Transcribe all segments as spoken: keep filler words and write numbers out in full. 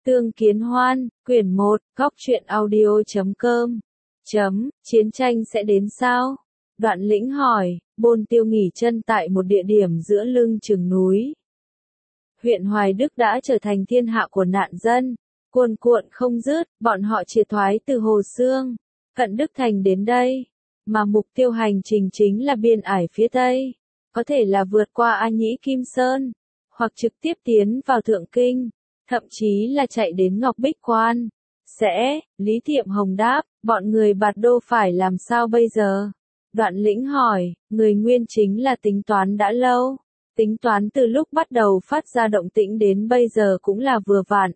Tương Kiến Hoan, quyển một, góc truyện audio chấm com. Chấm, chiến tranh sẽ đến sao? Đoạn Lĩnh hỏi, Bôn Tiêu nghỉ chân tại một địa điểm giữa lưng chừng núi. Huyện Hoài Đức đã trở thành thiên hạ của nạn dân, cuồn cuộn không dứt, bọn họ triệt thoái từ Hồ Xương, Cận Đức Thành đến đây, mà mục tiêu hành trình chính là biên ải phía Tây, có thể là vượt qua A Nhĩ Kim Sơn, hoặc trực tiếp tiến vào Thượng Kinh, thậm chí là chạy đến Ngọc Bích Quan. Sẽ, Lý Tiệm Hồng đáp, bọn người Bạt Đô phải làm sao bây giờ? Đoạn Lĩnh hỏi, người Nguyên chính là tính toán đã lâu, tính toán từ lúc bắt đầu phát ra động tĩnh đến bây giờ cũng là vừa vặn.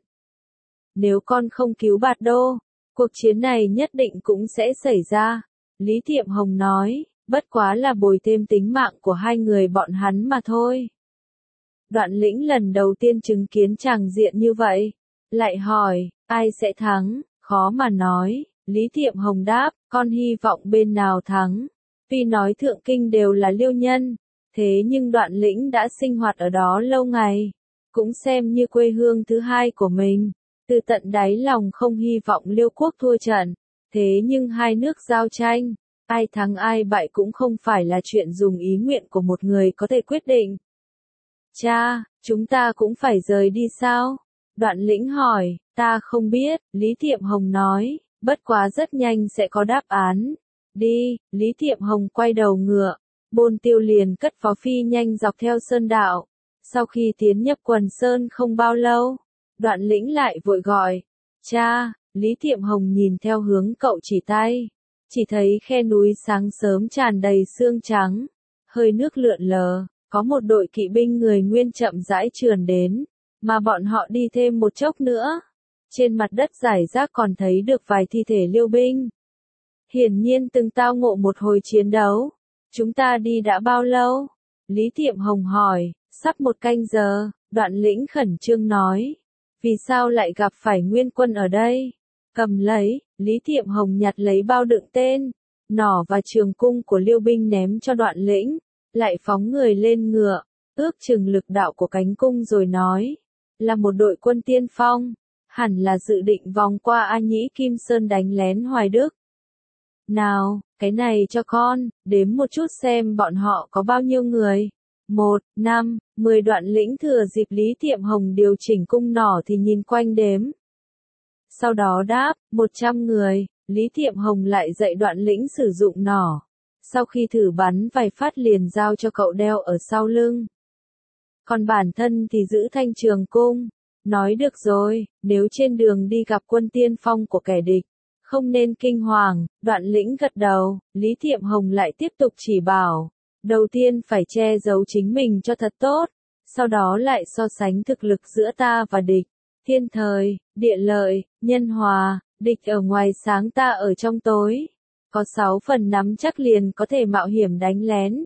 Nếu con không cứu Bạt Đô, cuộc chiến này nhất định cũng sẽ xảy ra. Lý Tiệm Hồng nói, bất quá là bồi thêm tính mạng của hai người bọn hắn mà thôi. Đoạn Lĩnh lần đầu tiên chứng kiến tràng diện như vậy, lại hỏi, ai sẽ thắng, khó mà nói. Lý Tiệm Hồng đáp, con hy vọng bên nào thắng. Tuy nói Thượng Kinh đều là Liêu nhân, thế nhưng Đoạn Lĩnh đã sinh hoạt ở đó lâu ngày, cũng xem như quê hương thứ hai của mình. Từ tận đáy lòng không hy vọng Liêu quốc thua trận, thế nhưng hai nước giao tranh, ai thắng ai bại cũng không phải là chuyện dùng ý nguyện của một người có thể quyết định. Cha, chúng ta cũng phải rời đi sao? Đoạn Lĩnh hỏi, ta không biết, Lý Tiệm Hồng nói, bất quá rất nhanh sẽ có đáp án. Đi, Lý Tiệm Hồng quay đầu ngựa, Bôn Tiêu liền cất phó phi nhanh dọc theo sơn đạo. Sau khi tiến nhập Quần Sơn không bao lâu, Đoạn Lĩnh lại vội gọi, cha. Lý Tiệm Hồng nhìn theo hướng cậu chỉ tay, chỉ thấy khe núi sáng sớm tràn đầy sương trắng, hơi nước lượn lờ, có một đội kỵ binh người Nguyên chậm rãi trườn đến, mà bọn họ đi thêm một chốc nữa. Trên mặt đất rải rác còn thấy được vài thi thể Liêu binh. Hiển nhiên từng tao ngộ một hồi chiến đấu. Chúng ta đi đã bao lâu? Lý Tiệm Hồng hỏi, sắp một canh giờ. Đoạn Lĩnh khẩn trương nói, vì sao lại gặp phải Nguyên quân ở đây? Cầm lấy, Lý Tiệm Hồng nhặt lấy bao đựng tên, nỏ và trường cung của Liêu binh ném cho Đoạn Lĩnh, lại phóng người lên ngựa, ước chừng lực đạo của cánh cung rồi nói, là một đội quân tiên phong, hẳn là dự định vòng qua A Nhĩ Kim Sơn đánh lén Hoài Đức. Nào, cái này cho con, đếm một chút xem bọn họ có bao nhiêu người. Một, năm, mười. Đoạn Lĩnh thừa dịp Lý Tiệm Hồng điều chỉnh cung nỏ thì nhìn quanh đếm. Sau đó đáp, một trăm người, Lý Tiệm Hồng lại dạy Đoạn Lĩnh sử dụng nỏ. Sau khi thử bắn vài phát liền giao cho cậu đeo ở sau lưng. Còn bản thân thì giữ thanh trường cung. Nói được rồi, nếu trên đường đi gặp quân tiên phong của kẻ địch, không nên kinh hoàng. Đoạn Lĩnh gật đầu, Lý Tiệm Hồng lại tiếp tục chỉ bảo. Đầu tiên phải che giấu chính mình cho thật tốt, sau đó lại so sánh thực lực giữa ta và địch. Thiên thời, địa lợi, nhân hòa, địch ở ngoài sáng ta ở trong tối. Có sáu phần nắm chắc liền có thể mạo hiểm đánh lén.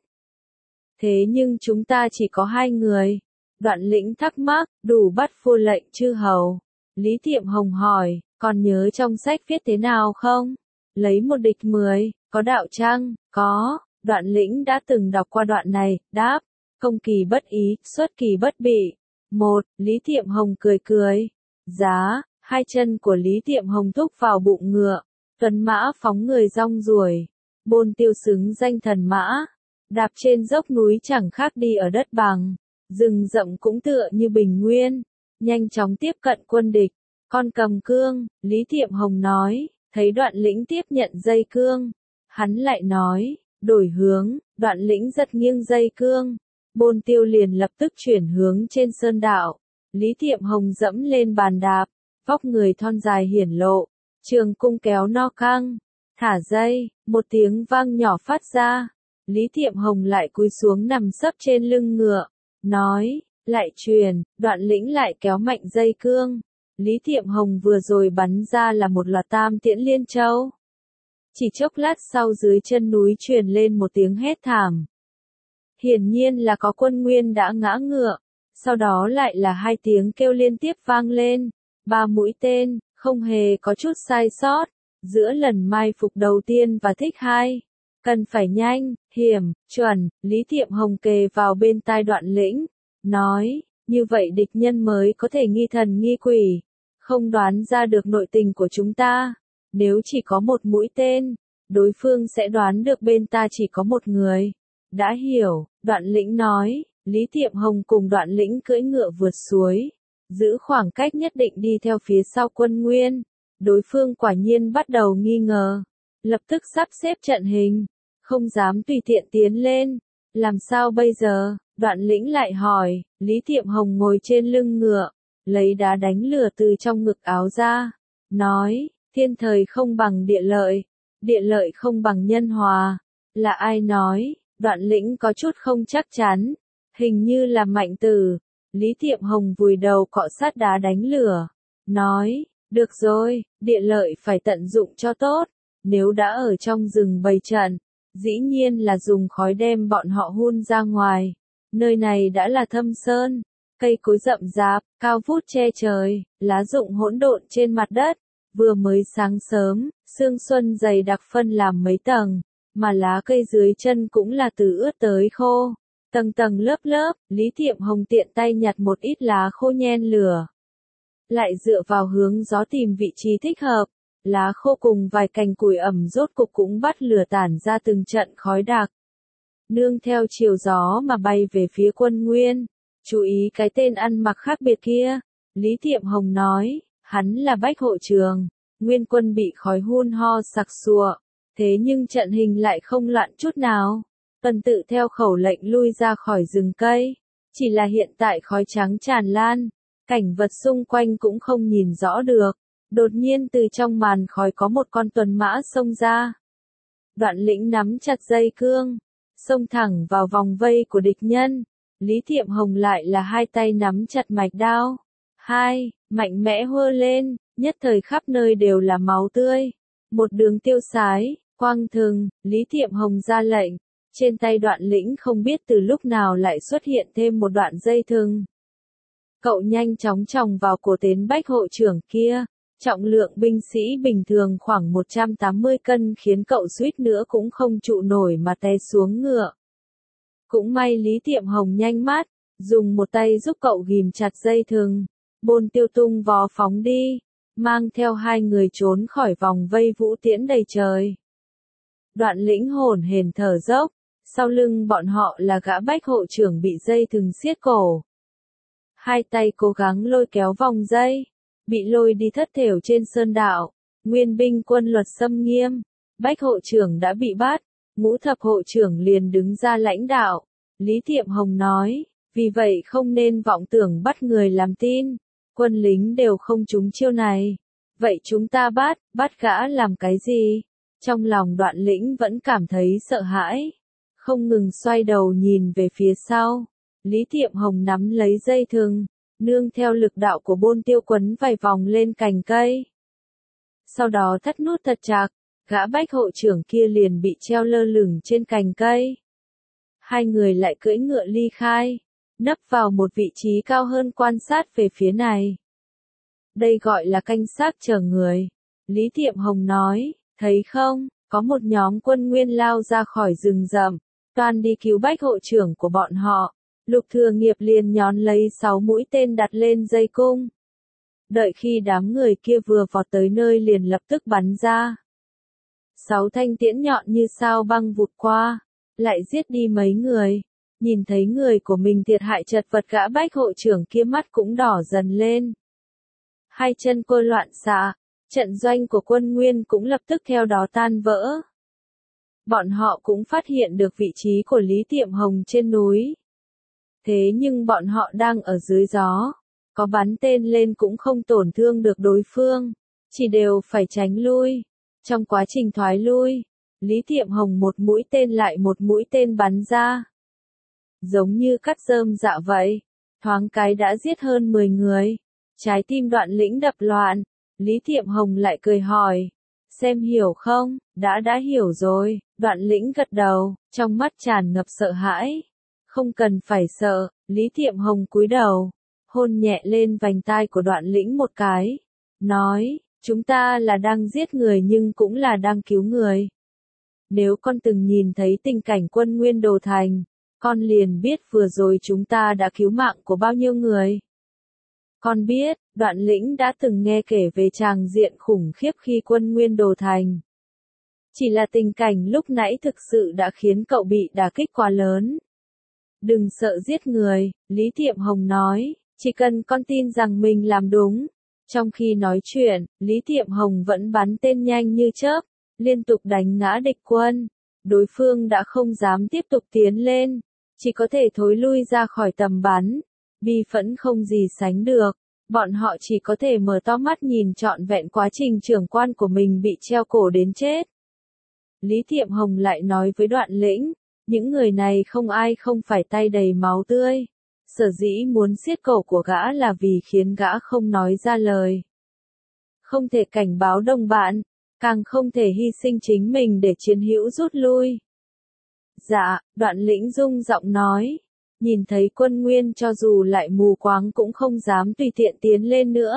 Thế nhưng chúng ta chỉ có hai người. Đoạn Lĩnh thắc mắc, đủ bắt vua lệnh chư hầu. Lý Tiệm Hồng hỏi, còn nhớ trong sách viết thế nào không? Lấy một địch mười, có đạo chăng? Có. Đoạn Lĩnh đã từng đọc qua đoạn này, đáp, công kỳ bất ý, xuất kỳ bất bị. Một, Lý Tiệm Hồng cười cười. Giá, hai chân của Lý Tiệm Hồng thúc vào bụng ngựa. Tuấn mã phóng người rong ruổi. Bôn Tiêu xứng danh thần mã. Đạp trên dốc núi chẳng khác đi ở đất bằng. Rừng rậm cũng tựa như bình nguyên. Nhanh chóng tiếp cận quân địch. Con cầm cương, Lý Tiệm Hồng nói. Thấy Đoạn Lĩnh tiếp nhận dây cương. Hắn lại nói, đổi hướng. Đoạn Lĩnh giật nghiêng dây cương. Bôn Tiêu liền lập tức chuyển hướng trên sơn đạo. Lý Tiệm Hồng dẫm lên bàn đạp. Vóc người thon dài hiển lộ. Trường cung kéo no căng. Thả dây, một tiếng vang nhỏ phát ra. Lý Tiệm Hồng lại cúi xuống nằm sấp trên lưng ngựa. Nói, lại truyền, Đoạn Lĩnh lại kéo mạnh dây cương. Lý Tiệm Hồng vừa rồi bắn ra là một loạt tam tiễn liên châu. Chỉ chốc lát sau dưới chân núi truyền lên một tiếng hét thảm. Hiển nhiên là có quân Nguyên đã ngã ngựa. Sau đó lại là hai tiếng kêu liên tiếp vang lên. Ba mũi tên, không hề có chút sai sót. Giữa lần mai phục đầu tiên và thích hai. Cần phải nhanh, hiểm, chuẩn. Lý Tiệm Hồng kề vào bên tai Đoạn Lĩnh. Nói, như vậy địch nhân mới có thể nghi thần nghi quỷ. không đoán ra được nội tình của chúng ta. Nếu chỉ có một mũi tên, đối phương sẽ đoán được bên ta chỉ có một người. Đã hiểu, Đoạn Lĩnh nói. Lý Tiệm Hồng cùng Đoạn Lĩnh cưỡi ngựa vượt suối, giữ khoảng cách nhất định đi theo phía sau Quân Nguyên. Đối phương quả nhiên bắt đầu nghi ngờ, lập tức sắp xếp trận hình, không dám tùy tiện tiến lên. Làm sao bây giờ? Đoạn Lĩnh lại hỏi. Lý Tiệm Hồng ngồi trên lưng ngựa, lấy đá đánh lửa từ trong ngực áo ra, nói, thiên thời không bằng địa lợi, địa lợi không bằng nhân hòa. Là ai nói? Đoạn Lĩnh có chút không chắc chắn, hình như là Mạnh Tử. Lý Tiệm Hồng vùi đầu cọ sát đá đánh lửa, nói, được rồi, địa lợi phải tận dụng cho tốt, nếu đã ở trong rừng bày trận, dĩ nhiên là dùng khói đem bọn họ hun ra ngoài. Nơi này đã là thâm sơn, cây cối rậm rạp, cao vút che trời, lá rụng hỗn độn trên mặt đất. Vừa mới sáng sớm, sương xuân dày đặc phân làm mấy tầng, mà lá cây dưới chân cũng là từ ướt tới khô. Tầng tầng lớp lớp, Lý Tiệm Hồng tiện tay nhặt một ít lá khô nhen lửa. Lại dựa vào hướng gió tìm vị trí thích hợp, lá khô cùng vài cành củi ẩm rốt cục cũng bắt lửa tản ra từng trận khói đặc. Nương theo chiều gió mà bay về phía Quân Nguyên. Chú ý cái tên ăn mặc khác biệt kia. Lý Tiệm Hồng nói, hắn là Bách Hộ Trường. Nguyên quân bị khói hun ho sặc sụa, thế nhưng trận hình lại không loạn chút nào. Tuần tự theo khẩu lệnh lui ra khỏi rừng cây. Chỉ là hiện tại khói trắng tràn lan, cảnh vật xung quanh cũng không nhìn rõ được. Đột nhiên từ trong màn khói có một con tuần mã xông ra. Đoạn Lĩnh nắm chặt dây cương, xông thẳng vào vòng vây của địch nhân. Lý Tiệm Hồng lại là hai tay nắm chặt mạch đao. Hai, mạnh mẽ hơ lên, nhất thời khắp nơi đều là máu tươi. Một đường tiêu sái, quang thường, Lý Tiệm Hồng ra lệnh. Trên tay Đoạn Lĩnh không biết từ lúc nào lại xuất hiện thêm một đoạn dây thừng. Cậu nhanh chóng chòng vào cổ tên Bách Hộ Trưởng kia. Trọng lượng binh sĩ bình thường khoảng một trăm tám mươi cân khiến cậu suýt nữa cũng không trụ nổi mà té xuống ngựa. Cũng may Lý Tiệm Hồng nhanh mắt, dùng một tay giúp cậu ghìm chặt dây thừng. Bôn Tiêu tung vó phóng đi, mang theo hai người trốn khỏi vòng vây vũ tiễn đầy trời. Đoạn Lĩnh hổn hển thở dốc, sau lưng bọn họ là gã Bách Hộ Trưởng bị dây thừng siết cổ. Hai tay cố gắng lôi kéo vòng dây, bị lôi đi thất thểu trên sơn đạo. Nguyên binh quân luật xâm nghiêm, Bách Hộ Trưởng đã bị bắt, Ngũ Thập Hộ Trưởng liền đứng ra lãnh đạo. Lý Tiệm Hồng nói, vì vậy không nên vọng tưởng bắt người làm tin, quân lính đều không trúng chiêu này. Vậy chúng ta bắt, bắt gã làm cái gì? Trong lòng Đoạn Lĩnh vẫn cảm thấy sợ hãi, không ngừng xoay đầu nhìn về phía sau. Lý Tiệm Hồng nắm lấy dây thừng, nương theo lực đạo của Bôn Tiêu quấn vài vòng lên cành cây. Sau đó thắt nút thật chặt, gã Bách Hộ Trưởng kia liền bị treo lơ lửng trên cành cây. Hai người lại cưỡi ngựa ly khai, nấp vào một vị trí cao hơn quan sát về phía này. Đây gọi là canh xác chờ người. Lý Tiệm Hồng nói, thấy không, có một nhóm quân Nguyên lao ra khỏi rừng rậm, toàn đi cứu Bách Hộ Trưởng của bọn họ. Lục Thừa Nghiệp liền nhón lấy sáu mũi tên đặt lên dây cung. Đợi khi đám người kia vừa vọt tới nơi liền lập tức bắn ra. Sáu thanh tiễn nhọn như sao băng vụt qua, lại giết đi mấy người. Nhìn thấy người của mình thiệt hại chật vật, gã Bách Hộ Trưởng kia mắt cũng đỏ dần lên. Hai chân cô loạn xạ, trận doanh của quân Nguyên cũng lập tức theo đó tan vỡ. Bọn họ cũng phát hiện được vị trí của Lý Tiệm Hồng trên núi. Thế nhưng bọn họ đang ở dưới gió, có bắn tên lên cũng không tổn thương được đối phương, chỉ đều phải tránh lui. Trong quá trình thoái lui, Lý Tiệm Hồng một mũi tên lại một mũi tên bắn ra. Giống như cắt rơm dạ vậy, thoáng cái đã giết hơn mười người. Trái tim Đoạn Lĩnh đập loạn, Lý Tiệm Hồng lại cười hỏi, xem hiểu không? Đã đã hiểu rồi. Đoạn Lĩnh gật đầu, trong mắt tràn ngập sợ hãi. Không cần phải sợ. Lý Tiệm Hồng cúi đầu, hôn nhẹ lên vành tai của Đoạn Lĩnh một cái, nói, chúng ta là đang giết người nhưng cũng là đang cứu người. Nếu con từng nhìn thấy tình cảnh quân Nguyên đổ thành, con liền biết vừa rồi chúng ta đã cứu mạng của bao nhiêu người. Con biết, Đoạn Lĩnh đã từng nghe kể về tràng diện khủng khiếp khi quân Nguyên đổ thành. Chỉ là tình cảnh lúc nãy thực sự đã khiến cậu bị đả kích quá lớn. Đừng sợ giết người, Lý Tiệm Hồng nói, chỉ cần con tin rằng mình làm đúng. Trong khi nói chuyện, Lý Tiệm Hồng vẫn bắn tên nhanh như chớp, liên tục đánh ngã địch quân. Đối phương đã không dám tiếp tục tiến lên, chỉ có thể thối lui ra khỏi tầm bắn. Bi phẫn không gì sánh được, bọn họ chỉ có thể mở to mắt nhìn trọn vẹn quá trình trưởng quan của mình bị treo cổ đến chết. Lý Tiệm Hồng lại nói với Đoạn Lĩnh, những người này không ai không phải tay đầy máu tươi. Sở dĩ muốn siết cổ của gã là vì khiến gã không nói ra lời. Không thể cảnh báo đồng bạn, càng không thể hy sinh chính mình để chiến hữu rút lui. Dạ, Đoạn Lĩnh rung giọng nói, nhìn thấy quân Nguyên cho dù lại mù quáng cũng không dám tùy tiện tiến lên nữa.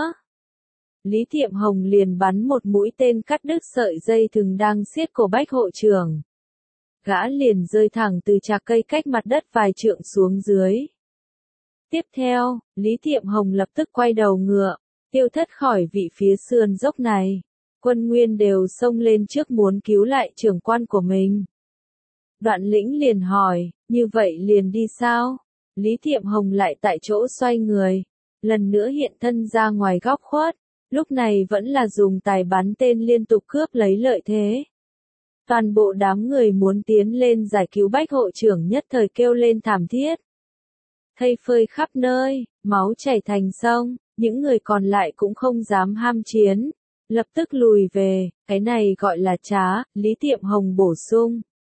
Lý Tiệm Hồng liền bắn một mũi tên cắt đứt sợi dây thừng đang siết cổ Bách hộ trưởng. Gã liền rơi thẳng từ trạc cây cách mặt đất vài trượng xuống dưới. Tiếp theo, Lý Tiệm Hồng lập tức quay đầu ngựa, tiêu thất khỏi vị phía sườn dốc này. Quân Nguyên đều xông lên trước muốn cứu lại trưởng quan của mình. Đoạn Lĩnh liền hỏi, như vậy liền đi sao? Lý Tiệm Hồng lại tại chỗ xoay người, lần nữa hiện thân ra ngoài góc khuất, lúc này vẫn là dùng tài bắn tên liên tục cướp lấy lợi thế. Toàn bộ đám người muốn tiến lên giải cứu Bách hộ trưởng nhất thời kêu lên thảm thiết. Thây phơi khắp nơi, máu chảy thành sông, những người còn lại cũng không dám ham chiến, lập tức lùi về, cái này gọi là trá, Lý Tiệm Hồng bổ sung.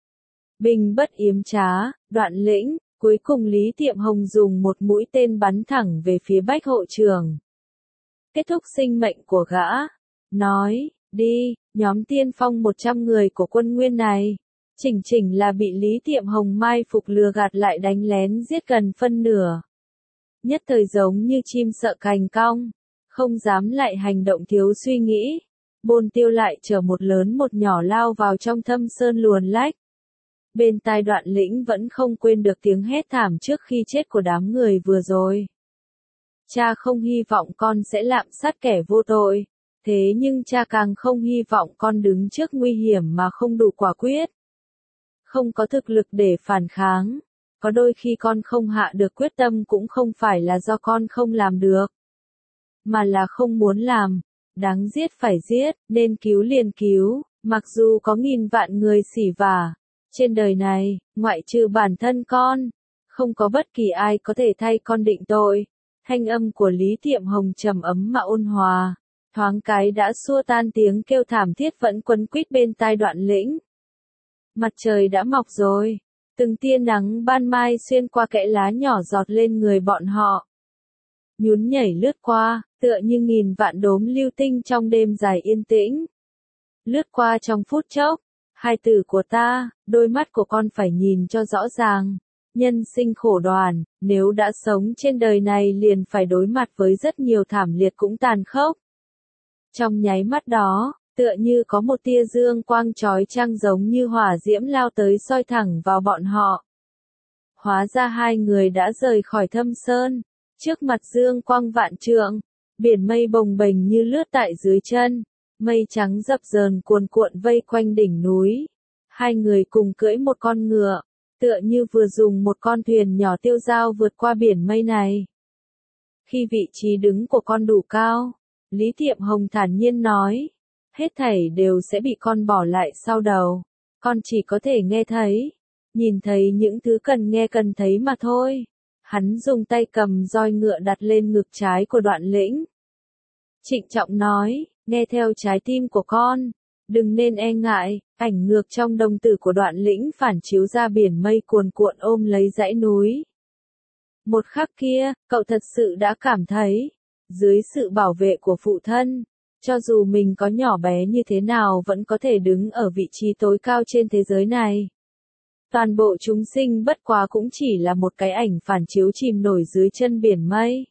Binh bất yếm trá, Đoạn Lĩnh, cuối cùng Lý Tiệm Hồng dùng một mũi tên bắn thẳng về phía Bách hộ trưởng. Kết thúc sinh mệnh của gã, nói, đi, nhóm tiên phong một trăm người của quân Nguyên này, chỉnh chỉnh là bị Lý Tiệm Hồng mai phục lừa gạt lại đánh lén giết gần phân nửa. Nhất thời giống như chim sợ cành cong, không dám lại hành động thiếu suy nghĩ. Bôn Tiêu lại chở một lớn một nhỏ lao vào trong thâm sơn luồn lách. Bên tai Đoạn Lĩnh vẫn không quên được tiếng hét thảm trước khi chết của đám người vừa rồi. Cha không hy vọng con sẽ lạm sát kẻ vô tội, thế nhưng cha càng không hy vọng con đứng trước nguy hiểm mà không đủ quả quyết. Không có thực lực để phản kháng, có đôi khi con không hạ được quyết tâm cũng không phải là do con không làm được, mà là không muốn làm. Đáng giết phải giết, nên cứu liền cứu, mặc dù có nghìn vạn người xỉ vả. Trên đời này, ngoại trừ bản thân con, không có bất kỳ ai có thể thay con định tội. Thanh âm của Lý Tiệm Hồng trầm ấm mà ôn hòa, thoáng cái đã xua tan tiếng kêu thảm thiết vẫn quấn quýt bên tai Đoạn Lĩnh. Mặt trời đã mọc rồi, từng tia nắng ban mai xuyên qua kẽ lá nhỏ giọt lên người bọn họ. Nhún nhảy lướt qua, tựa như nghìn vạn đốm lưu tinh trong đêm dài yên tĩnh. Lướt qua trong phút chốc, hai từ của ta, đôi mắt của con phải nhìn cho rõ ràng. Nhân sinh khổ đoàn, nếu đã sống trên đời này liền phải đối mặt với rất nhiều thảm liệt cũng tàn khốc. Trong nháy mắt đó, tựa như có một tia dương quang chói chang giống như hỏa diễm lao tới soi thẳng vào bọn họ. Hóa ra hai người đã rời khỏi thâm sơn, trước mặt dương quang vạn trượng, biển mây bồng bềnh như lướt tại dưới chân, mây trắng dập dờn cuồn cuộn vây quanh đỉnh núi. Hai người cùng cưỡi một con ngựa, tựa như vừa dùng một con thuyền nhỏ tiêu dao vượt qua biển mây này. Khi vị trí đứng của con đủ cao, Lý Tiệm Hồng thản nhiên nói, hết thảy đều sẽ bị con bỏ lại sau đầu, con chỉ có thể nghe thấy, nhìn thấy những thứ cần nghe cần thấy mà thôi. Hắn dùng tay cầm roi ngựa đặt lên ngực trái của Đoạn Lĩnh. Trịnh trọng nói, nghe theo trái tim của con, đừng nên e ngại. Ảnh ngược trong đồng tử của Đoạn Lĩnh phản chiếu ra biển mây cuồn cuộn ôm lấy dãy núi. Một khắc kia, cậu thật sự đã cảm thấy, dưới sự bảo vệ của phụ thân, cho dù mình có nhỏ bé như thế nào vẫn có thể đứng ở vị trí tối cao trên thế giới này. Toàn bộ chúng sinh bất quá cũng chỉ là một cái ảnh phản chiếu chìm nổi dưới chân biển mây.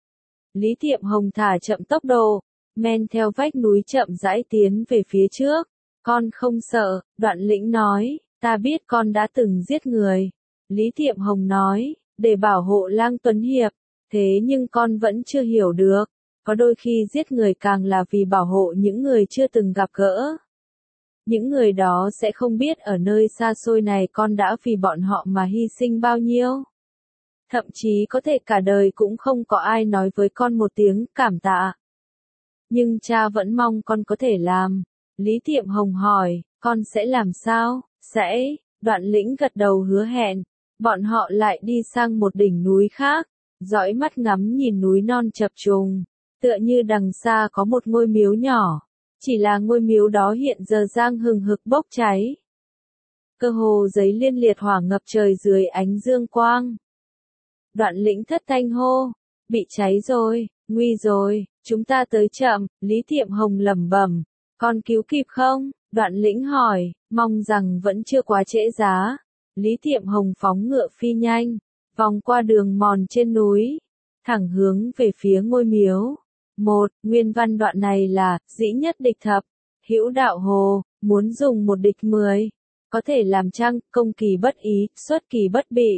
Lý Tiệm Hồng thả chậm tốc độ, men theo vách núi chậm rãi tiến về phía trước. Con không sợ, Đoạn Lĩnh nói, ta biết con đã từng giết người. Lý Tiệm Hồng nói, để bảo hộ Lang Tuấn Hiệp, Thế nhưng con vẫn chưa hiểu được, có đôi khi giết người càng là vì bảo hộ những người chưa từng gặp gỡ. Những người đó sẽ không biết ở nơi xa xôi này con đã vì bọn họ mà hy sinh bao nhiêu. Thậm chí có thể cả đời cũng không có ai nói với con một tiếng cảm tạ. Nhưng cha vẫn mong con có thể làm. Lý Tiệm Hồng hỏi, con sẽ làm sao? Sẽ, Đoạn Lĩnh gật đầu hứa hẹn. Bọn họ lại đi sang một đỉnh núi khác, dõi mắt ngắm nhìn núi non chập trùng, tựa như đằng xa có một ngôi miếu nhỏ. Chỉ là ngôi miếu đó hiện giờ đang hừng hực bốc cháy. Cơ hồ giấy liên liệt hỏa ngập trời dưới ánh dương quang. Đoạn Lĩnh thất thanh hô, bị cháy rồi, nguy rồi, chúng ta tới chậm, Lý Tiệm Hồng lẩm bẩm, con cứu kịp không? Đoạn Lĩnh hỏi, mong rằng vẫn chưa quá trễ giá. Lý Tiệm Hồng phóng ngựa phi nhanh, vòng qua đường mòn trên núi, thẳng hướng về phía ngôi miếu. Một, nguyên văn đoạn này là, dĩ nhất địch thập, hữu đạo hồ, muốn dùng một địch mười, có thể làm chăng, công kỳ bất ý, xuất kỳ bất bị.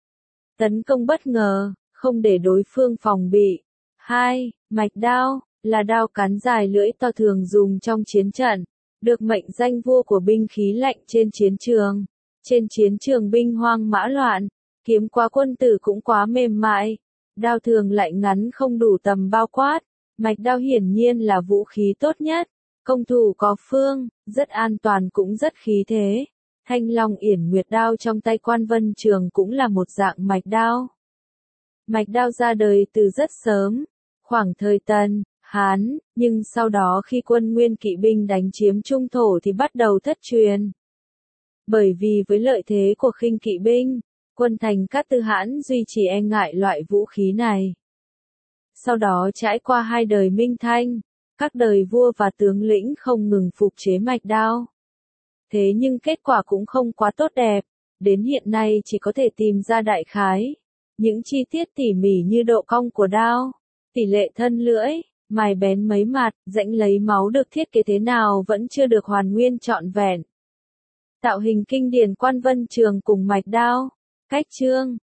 Tấn công bất ngờ, không để đối phương phòng bị. Hai, mạch đao, là đao cán dài lưỡi to thường dùng trong chiến trận, được mệnh danh vua của binh khí lạnh trên chiến trường. Trên chiến trường binh hoang mã loạn, kiếm quá quân tử cũng quá mềm mại, đao thường lại ngắn không đủ tầm bao quát. Mạch đao hiển nhiên là vũ khí tốt nhất, công thủ có phương, rất an toàn cũng rất khí thế. Thanh Long Yển Nguyệt đao trong tay Quan Vân Trường cũng là một dạng mạch đao. Mạch đao ra đời từ rất sớm, khoảng thời Tần, Hán, nhưng sau đó khi quân Nguyên kỵ binh đánh chiếm Trung Thổ thì bắt đầu thất truyền. Bởi vì với lợi thế của khinh kỵ binh, quân Thành Cát Tư Hãn duy trì e ngại loại vũ khí này. Sau đó trải qua hai đời Minh Thanh, các đời vua và tướng lĩnh không ngừng phục chế mạch đao. Thế nhưng kết quả cũng không quá tốt đẹp, đến hiện nay chỉ có thể tìm ra đại khái. Những chi tiết tỉ mỉ như độ cong của đao, tỷ lệ thân lưỡi, mài bén mấy mặt, rãnh lấy máu được thiết kế thế nào vẫn chưa được hoàn nguyên trọn vẹn. Tạo hình kinh điển Quan Vân Trường cùng mạch đao, cách chương,